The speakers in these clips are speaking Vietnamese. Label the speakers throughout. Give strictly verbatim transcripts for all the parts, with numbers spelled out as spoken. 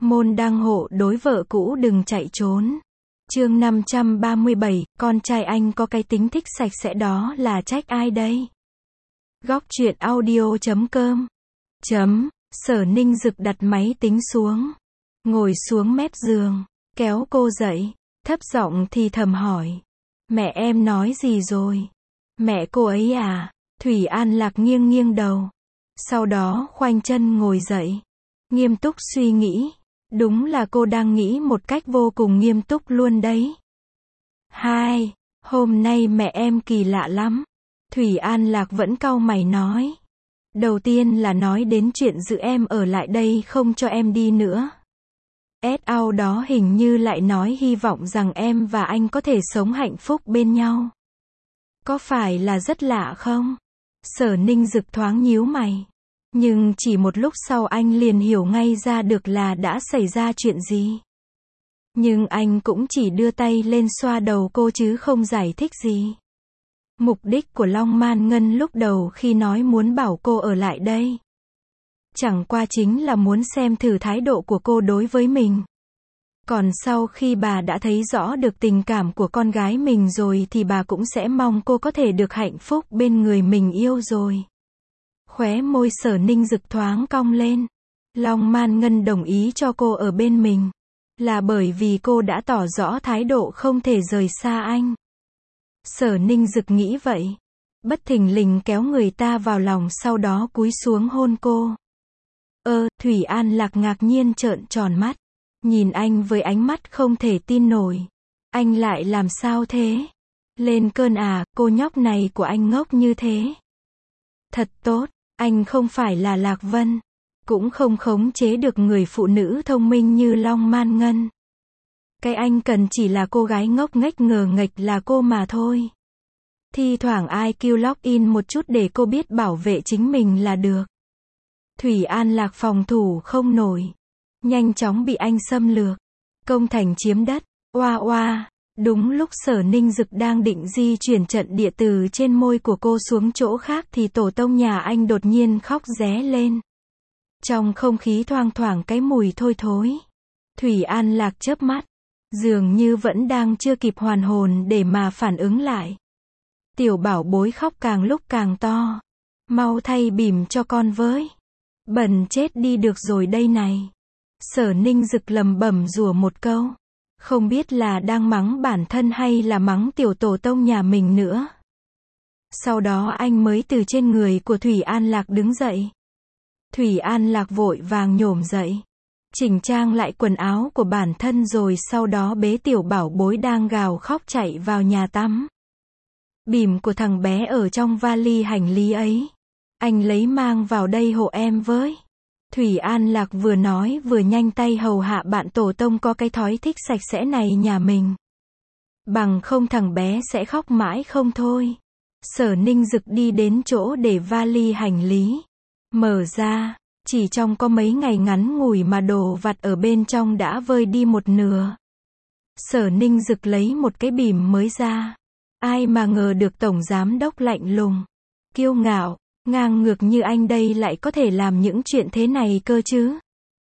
Speaker 1: Môn đăng hộ đối vợ cũ đừng chạy trốn. Chương năm trăm ba mươi bảy, con trai anh có cái tính thích sạch sẽ đó là trách ai đây? Góc truyện audio chấm com chấm, Sở Ninh Dực đặt máy tính xuống. Ngồi xuống mép giường, kéo cô dậy, thấp giọng thì thầm hỏi. Mẹ em nói gì rồi? Mẹ cô ấy à? Thủy An Lạc nghiêng nghiêng đầu. Sau đó khoanh chân ngồi dậy. Nghiêm túc suy nghĩ. Đúng là cô đang nghĩ một cách vô cùng nghiêm túc luôn đấy. Hai, hôm nay mẹ em kỳ lạ lắm. Thủy An Lạc vẫn cau mày nói. Đầu tiên là nói đến chuyện giữ em ở lại đây không cho em đi nữa. Sau đó hình như lại nói hy vọng rằng em và anh có thể sống hạnh phúc bên nhau. Có phải là rất lạ không? Sở Ninh Dực thoáng nhíu mày. Nhưng chỉ một lúc sau anh liền hiểu ngay ra được là đã xảy ra chuyện gì. Nhưng anh cũng chỉ đưa tay lên xoa đầu cô chứ không giải thích gì. Mục đích của Long Man Ngân lúc đầu khi nói muốn bảo cô ở lại đây, chẳng qua chính là muốn xem thử thái độ của cô đối với mình. Còn sau khi bà đã thấy rõ được tình cảm của con gái mình rồi thì bà cũng sẽ mong cô có thể được hạnh phúc bên người mình yêu rồi. Khóe môi Sở Ninh Dực thoáng cong lên. Long Man Ngân đồng ý cho cô ở bên mình là bởi vì cô đã tỏ rõ thái độ không thể rời xa anh. Sở Ninh Dực nghĩ vậy. Bất thình lình kéo người ta vào lòng sau đó cúi xuống hôn cô. Ơ, Thủy An Lạc ngạc nhiên trợn tròn mắt. Nhìn anh với ánh mắt không thể tin nổi. Anh lại làm sao thế? Lên cơn à, cô nhóc này của anh ngốc như thế. Thật tốt, anh không phải là Lạc Vân. Cũng không khống chế được người phụ nữ thông minh như Long Man Ngân. Cái anh cần chỉ là cô gái ngốc nghếch ngờ nghệch là cô mà thôi. Thi thoảng i kiu login một chút để cô biết bảo vệ chính mình là được. Thủy An Lạc phòng thủ không nổi. Nhanh chóng bị anh xâm lược. Công thành chiếm đất. Oa oa. Đúng lúc Sở Ninh Dực đang định di chuyển trận địa từ trên môi của cô xuống chỗ khác thì tổ tông nhà anh đột nhiên khóc ré lên. Trong không khí thoang thoảng cái mùi thôi thối. Thủy An Lạc chớp mắt. Dường như vẫn đang chưa kịp hoàn hồn để mà phản ứng lại. Tiểu bảo bối khóc càng lúc càng to. Mau thay bỉm cho con với. Bẩn chết đi được rồi đây này. Sở Ninh Dực lầm bẩm rủa một câu. Không biết là đang mắng bản thân hay là mắng tiểu tổ tông nhà mình nữa. Sau đó anh mới từ trên người của Thủy An Lạc đứng dậy. Thủy An Lạc vội vàng nhổm dậy. Chỉnh trang lại quần áo của bản thân rồi sau đó bế tiểu bảo bối đang gào khóc chạy vào nhà tắm. Bỉm của thằng bé ở trong vali hành lý ấy. Anh lấy mang vào đây hộ em với. Thủy An Lạc vừa nói vừa nhanh tay hầu hạ bạn tổ tông có cái thói thích sạch sẽ này nhà mình. Bằng không thằng bé sẽ khóc mãi không thôi. Sở Ninh Dực đi đến chỗ để vali hành lý. Mở ra, chỉ trong có mấy ngày ngắn ngủi mà đồ vặt ở bên trong đã vơi đi một nửa. Sở Ninh Dực lấy một cái bỉm mới ra. Ai mà ngờ được tổng giám đốc lạnh lùng, kiêu ngạo, ngang ngược như anh đây lại có thể làm những chuyện thế này cơ chứ.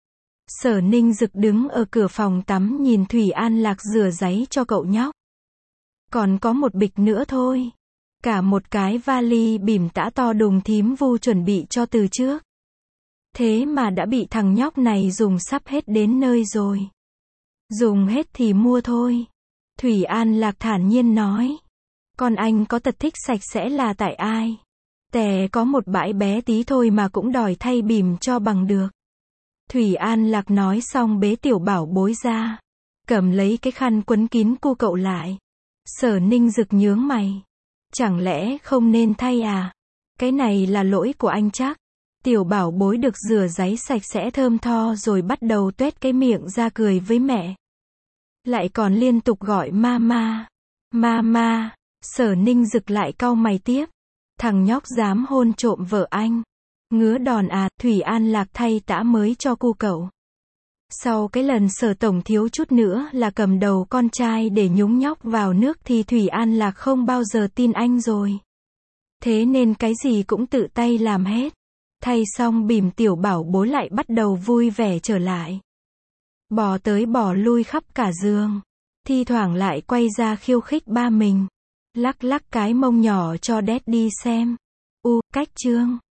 Speaker 1: Sở Ninh Dực đứng ở cửa phòng tắm nhìn Thủy An Lạc rửa giấy cho cậu nhóc. Còn có một bịch nữa thôi. Cả một cái vali bỉm tã to đùng thím vu chuẩn bị cho từ trước. Thế mà đã bị thằng nhóc này dùng sắp hết đến nơi rồi. Dùng hết thì mua thôi. Thủy An Lạc thản nhiên nói. Con anh có tật thích sạch sẽ là tại ai? Tè có một bãi bé tí thôi mà cũng đòi thay bỉm cho bằng được. Thủy An Lạc nói xong bế tiểu bảo bối ra. Cầm lấy cái khăn quấn kín cu cậu lại. Sở Ninh Dực nhướng mày. Chẳng lẽ không nên thay à? Cái này là lỗi của anh chắc. Tiểu bảo bối được rửa giấy sạch sẽ thơm tho rồi bắt đầu tuét cái miệng ra cười với mẹ. Lại còn liên tục gọi mama. Mama. Sở Ninh Dực lại cau mày tiếp. Thằng nhóc dám hôn trộm vợ anh. Ngứa đòn à, Thủy An Lạc thay tã mới cho cu cậu. Sau cái lần Sở tổng thiếu chút nữa là cầm đầu con trai để nhúng nhóc vào nước thì Thủy An Lạc không bao giờ tin anh rồi. Thế nên cái gì cũng tự tay làm hết. Thay xong bỉm tiểu bảo bối lại bắt đầu vui vẻ trở lại. Bò tới bò lui khắp cả giường. Thi thoảng lại quay ra khiêu khích ba mình. Lắc lắc cái mông nhỏ cho Daddy xem. U, cách chương.